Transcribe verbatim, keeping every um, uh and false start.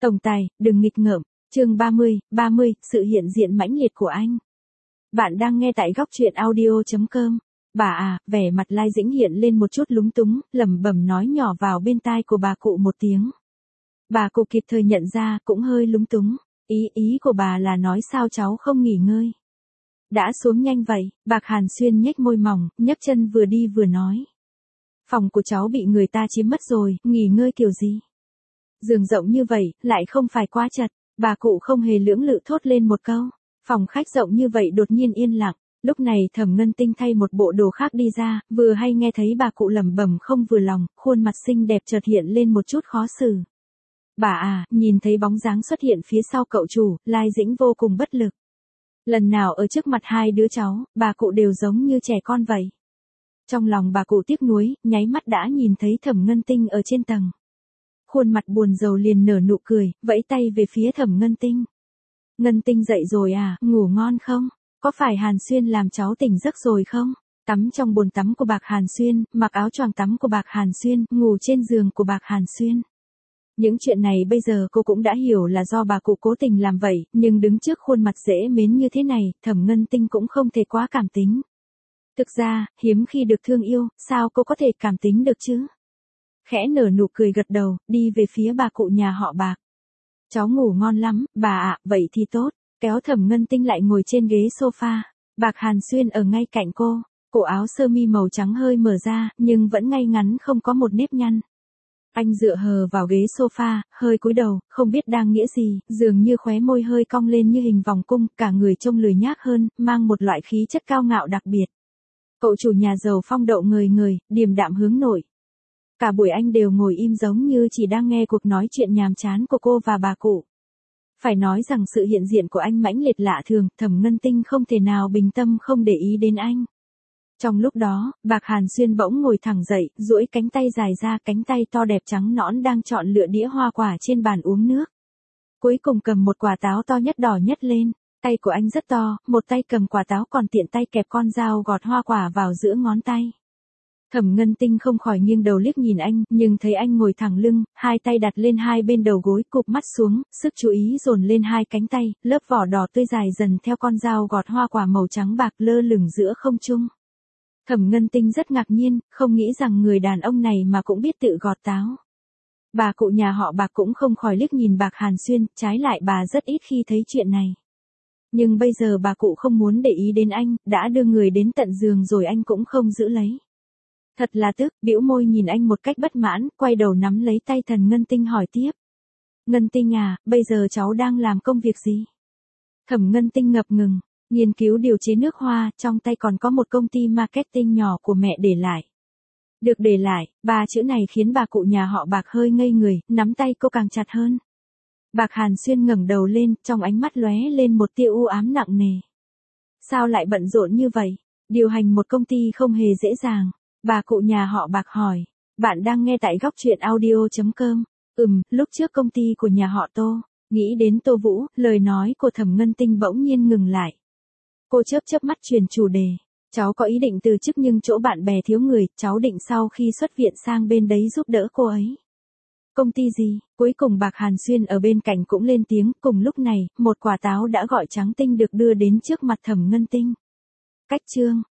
Tổng tài, đừng nghịch ngợm. Chương ba mươi, ba mươi, sự hiện diện mãnh liệt của anh. Bạn đang nghe tại góc truyện audio chấm com. Bà à, vẻ mặt Lai Dĩnh hiện lên một chút lúng túng, lẩm bẩm nói nhỏ vào bên tai của bà cụ một tiếng. Bà cụ kịp thời nhận ra, cũng hơi lúng túng. Ý ý của bà là nói sao cháu không nghỉ ngơi. Đã xuống nhanh vậy, Bạc Hàn Xuyên nhếch môi mỏng, nhấc chân vừa đi vừa nói. Phòng của cháu bị người ta chiếm mất rồi, nghỉ ngơi kiểu gì? Giường rộng như vậy, lại không phải quá chật. Bà cụ không hề lưỡng lự thốt lên một câu. Phòng khách rộng như vậy đột nhiên yên lặng. Lúc này Thẩm Ngân Tinh thay một bộ đồ khác đi ra, vừa hay nghe thấy bà cụ lẩm bẩm không vừa lòng, khuôn mặt xinh đẹp chợt hiện lên một chút khó xử. Bà à, nhìn thấy bóng dáng xuất hiện phía sau cậu chủ, Lai Dĩnh vô cùng bất lực. Lần nào ở trước mặt hai đứa cháu, bà cụ đều giống như trẻ con vậy. Trong lòng bà cụ tiếc nuối, nháy mắt đã nhìn thấy Thẩm Ngân Tinh ở trên tầng. Khuôn mặt buồn rầu liền nở nụ cười, vẫy tay về phía Thẩm Ngân Tinh. Ngân Tinh dậy rồi à, ngủ ngon không? Có phải Hàn Xuyên làm cháu tỉnh giấc rồi không? Tắm trong bồn tắm của Bạc Hàn Xuyên, mặc áo choàng tắm của Bạc Hàn Xuyên, ngủ trên giường của Bạc Hàn Xuyên. Những chuyện này bây giờ cô cũng đã hiểu là do bà cụ cố tình làm vậy, nhưng đứng trước khuôn mặt dễ mến như thế này, Thẩm Ngân Tinh cũng không thể quá cảm tính. Thực ra, hiếm khi được thương yêu, sao cô có thể cảm tính được chứ? Khẽ nở nụ cười gật đầu, đi về phía bà cụ nhà họ Bạc. Cháu ngủ ngon lắm, bà ạ, vậy thì tốt. Kéo Thẩm Ngân Tinh lại ngồi trên ghế sofa. Bạc Hàn Xuyên ở ngay cạnh cô. Cổ áo sơ mi màu trắng hơi mở ra, nhưng vẫn ngay ngắn không có một nếp nhăn. Anh dựa hờ vào ghế sofa, hơi cúi đầu, không biết đang nghĩa gì, dường như khóe môi hơi cong lên như hình vòng cung, cả người trông lười nhác hơn, mang một loại khí chất cao ngạo đặc biệt. Cậu chủ nhà giàu phong độ ngời ngời, điềm đạm hướng nội. Cả buổi anh đều ngồi im giống như chỉ đang nghe cuộc nói chuyện nhàm chán của cô và bà cụ. Phải nói rằng sự hiện diện của anh mãnh liệt lạ thường, Thẩm Ngân Tinh không thể nào bình tâm không để ý đến anh. Trong lúc đó, Bạc Hàn Xuyên bỗng ngồi thẳng dậy, duỗi cánh tay dài ra, cánh tay to đẹp trắng nõn đang chọn lựa đĩa hoa quả trên bàn uống nước. Cuối cùng cầm một quả táo to nhất đỏ nhất lên, tay của anh rất to, một tay cầm quả táo còn tiện tay kẹp con dao gọt hoa quả vào giữa ngón tay. Thẩm Ngân Tinh không khỏi nghiêng đầu liếc nhìn anh, nhưng thấy anh ngồi thẳng lưng, hai tay đặt lên hai bên đầu gối, cụp mắt xuống, sức chú ý dồn lên hai cánh tay, lớp vỏ đỏ tươi dài dần theo con dao gọt hoa quả màu trắng bạc lơ lửng giữa không trung. Thẩm Ngân Tinh rất ngạc nhiên, không nghĩ rằng người đàn ông này mà cũng biết tự gọt táo. Bà cụ nhà họ Bạc cũng không khỏi liếc nhìn Bạc Hàn Xuyên, trái lại bà rất ít khi thấy chuyện này. Nhưng bây giờ bà cụ không muốn để ý đến anh, đã đưa người đến tận giường rồi anh cũng không giữ lấy. Thật là tức, bĩu môi nhìn anh một cách bất mãn, quay đầu nắm lấy tay Thần Ngân Tinh hỏi tiếp. Ngân Tinh à, bây giờ cháu đang làm công việc gì? Thẩm Ngân Tinh ngập ngừng, nghiên cứu điều chế nước hoa, trong tay còn có một công ty marketing nhỏ của mẹ để lại. Được để lại, ba chữ này khiến bà cụ nhà họ Bạc hơi ngây người, nắm tay cô càng chặt hơn. Bạc Hàn Xuyên ngẩng đầu lên, trong ánh mắt lóe lên một tia u ám nặng nề. Sao lại bận rộn như vậy? Điều hành một công ty không hề dễ dàng. Bà cụ nhà họ Bạc hỏi. Bạn đang nghe tại góc truyện audio chấm com. Ừm, lúc trước công ty của nhà họ Tô. Nghĩ đến Tô Vũ, lời nói của Thẩm Ngân Tinh bỗng nhiên ngừng lại. Cô chớp chớp mắt chuyển chủ đề. Cháu có ý định từ chức nhưng chỗ bạn bè thiếu người, cháu định sau khi xuất viện sang bên đấy giúp đỡ cô ấy. Công ty gì? Cuối cùng Bạc Hàn Xuyên ở bên cạnh cũng lên tiếng, cùng lúc này, một quả táo đã gọi trắng tinh được đưa đến trước mặt Thẩm Ngân Tinh. Cách chương.